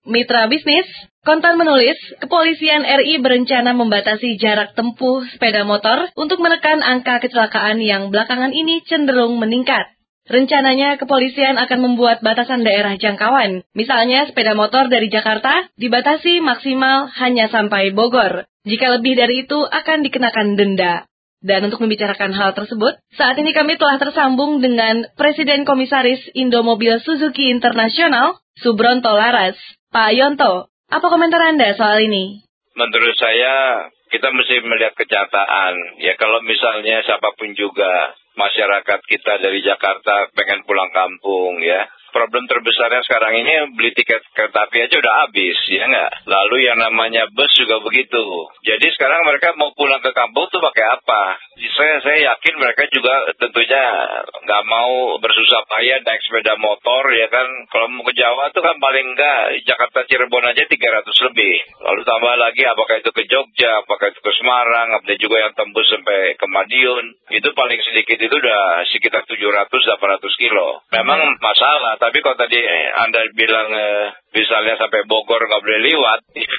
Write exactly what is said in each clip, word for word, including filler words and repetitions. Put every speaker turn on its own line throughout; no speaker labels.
Mitra bisnis, Kontan menulis, Kepolisian R I berencana membatasi jarak tempuh sepeda motor untuk menekan angka kecelakaan yang belakangan ini cenderung meningkat. Rencananya kepolisian akan membuat batasan daerah jangkauan. Misalnya sepeda motor dari Jakarta dibatasi maksimal hanya sampai Bogor. Jika lebih dari itu akan dikenakan denda. Dan untuk membicarakan hal tersebut, saat ini kami telah tersambung dengan Presiden Komisaris Indomobil Suzuki Internasional, Subronto Laras. Pak Yonto, apa komentar Anda soal ini?
Menurut saya, kita mesti melihat kenyataan. Ya kalau misalnya siapapun juga, masyarakat kita dari Jakarta pengen pulang kampung ya. Problem terbesarnya sekarang ini beli tiket kereta api aja udah habis, ya nggak? Lalu yang namanya bus juga begitu. Jadi sekarang mereka mau pulang ke kampung tuh pakai apa? Saya saya yakin mereka juga tentunya nggak mau bersusah payah naik sepeda motor, ya kan? Kalau mau ke Jawa tuh kan paling nggak Jakarta Cirebon aja tiga ratus lebih. Lalu tambah lagi apakah itu ke Jogja, apakah itu ke Semarang, ada juga yang tembus sampai ke Madiun. Itu paling sedikit itu udah sekitar tujuh ratus sampai delapan ratus kilo. Memang masalah. Tapi kalau tadi Anda bilang eh, misalnya sampai Bogor nggak boleh lewat,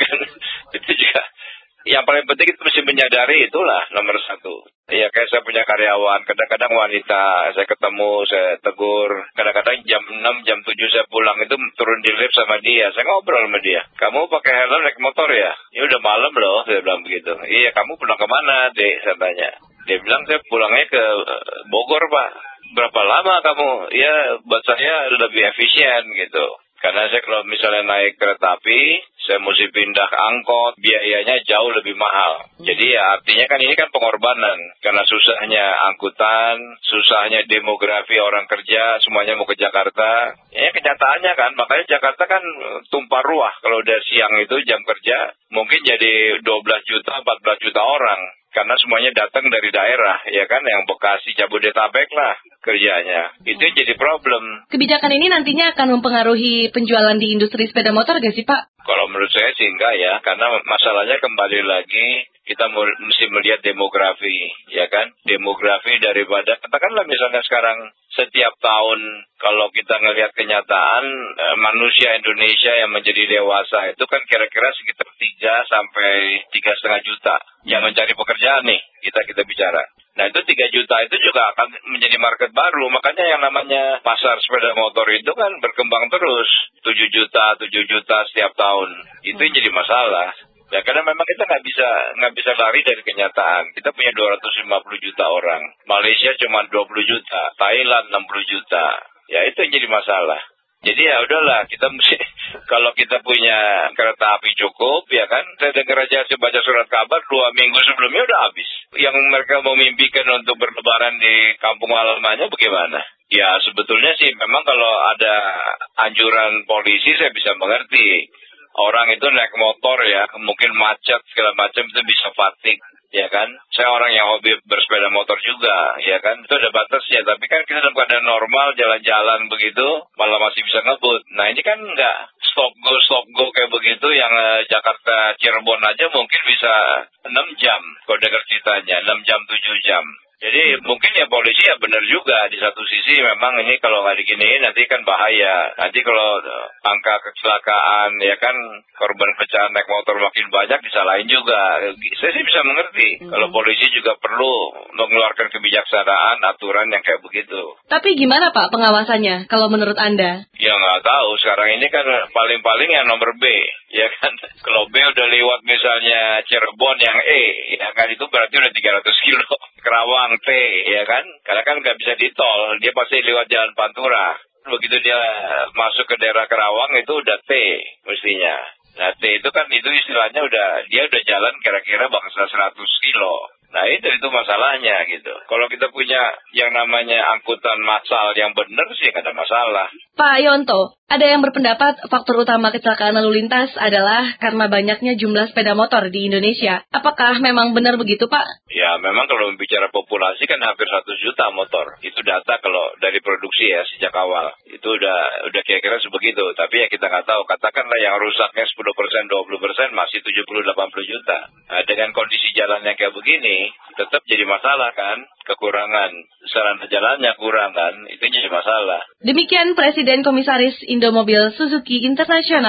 itu juga yang paling penting itu mesti menyadari itulah nomor satu. Ya kayak saya punya karyawan, kadang-kadang wanita, saya ketemu, saya tegur, kadang-kadang jam enam, jam tujuh saya pulang itu turun di lift sama dia, saya ngobrol sama dia. Kamu pakai helm naik motor ya? Ya udah malam loh, saya bilang begitu. Iya, kamu pulang kemana, Dek? Saya tanya. Dia bilang saya pulangnya ke Bogor, Pak. Berapa lama kamu? Ya, buat saya lebih efisien gitu. Karena saya kalau misalnya naik kereta api, saya mesti pindah ke angkot, biayanya jauh lebih mahal. Jadi ya artinya kan ini kan pengorbanan. Karena susahnya angkutan, susahnya demografi orang kerja, semuanya mau ke Jakarta. Ya kenyataannya kan, makanya Jakarta kan tumpah ruah. Kalau udah siang itu jam kerja, mungkin jadi dua belas juta, empat belas juta orang. Karena semuanya datang dari daerah, ya kan, yang Bekasi, Jabodetabek lah kerjanya. Itu yang jadi problem.
Kebijakan ini nantinya akan mempengaruhi penjualan di industri sepeda motor gak sih, Pak?
Kalau menurut saya sih enggak ya, karena masalahnya kembali lagi kita mesti melihat demografi, ya kan? Demografi daripada, katakanlah misalnya sekarang setiap tahun kalau kita ngelihat kenyataan manusia Indonesia yang menjadi dewasa itu kan kira-kira sekitar tiga sampai tiga setengah juta yang mencari pekerjaan nih, kita kita bicara. Nah itu tiga juta itu juga akan menjadi market baru. Makanya yang namanya pasar sepeda motor itu kan berkembang terus. tujuh juta, tujuh juta setiap tahun. Itu yang jadi masalah. Ya karena memang kita nggak bisa nggak bisa lari dari kenyataan. Kita punya dua ratus lima puluh juta orang. Malaysia cuma dua puluh juta. Thailand enam puluh juta. Ya itu yang jadi masalah. Jadi ya udahlah, kita mesti, kalau kita punya kereta api cukup, ya kan, saya dengar aja, saya baca surat kabar, dua minggu sebelumnya udah habis. Yang mereka mau mimpikan untuk berlebaran di kampung halamannya bagaimana? Ya sebetulnya sih memang kalau ada anjuran polisi saya bisa mengerti. Orang itu naik motor ya, mungkin macet segala macam itu bisa fatigue. Ya kan, saya orang yang hobi bersepeda motor juga, ya kan, itu ada batasnya. Tapi kan kita dalam keadaan normal, jalan-jalan begitu, malah masih bisa ngebut. Nah ini kan nggak stop go, stop go kayak begitu, yang uh, Jakarta Cirebon aja mungkin bisa enam jam, kalau dengar ceritanya, enam jam, tujuh jam. Jadi mungkin ya polisi ya benar juga, di satu sisi memang ini kalau nggak diginiin nanti kan bahaya. Nanti kalau uh, angka kecelakaan, ya kan, korban pecahan naik motor makin banyak, disalahin juga. Saya sih bisa mengerti. Mm-hmm. Kalau polisi juga perlu mengeluarkan kebijaksanaan, aturan yang kayak begitu.
Tapi gimana Pak pengawasannya kalau menurut Anda?
Ya nggak tahu. Sekarang ini kan paling-paling yang nomor B. Ya kan, kalau B udah lewat misalnya Cirebon yang E, ya kan, itu berarti udah tiga ratus kilo. Kerawang T, ya kan, karena kan nggak bisa ditol, dia pasti lewat jalan Pantura. Begitu dia masuk ke daerah Kerawang itu udah T mestinya. Nah T itu kan itu istilahnya udah, dia udah jalan kira-kira bangsa seratus kilo. Nah itu itu masalahnya gitu. Kalau kita punya yang namanya angkutan massal yang benar sih nggak ada masalah.
Pak Yonto, ada yang berpendapat faktor utama kecelakaan lalu lintas adalah karena banyaknya jumlah sepeda motor di Indonesia. Apakah memang benar begitu Pak?
Ya memang kalau bicara populasi kan hampir satu juta motor. Itu data kalau dari produksi ya sejak awal. Itu udah udah kira-kira sebegitu. Tapi ya kita nggak tahu. Katakanlah yang rusaknya sepuluh persen, dua puluh persen masih tujuh puluh sampai delapan puluh juta. Nah, dengan kondisi jalan yang kayak begini, tetap jadi masalah kan. Kekurangan sarana jalannya kurang kan. Itu jadi masalah.
Demikian Presiden Komisaris Indomobil Suzuki Internasional,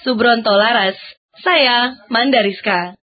Subronto Laras. Saya Mandariska.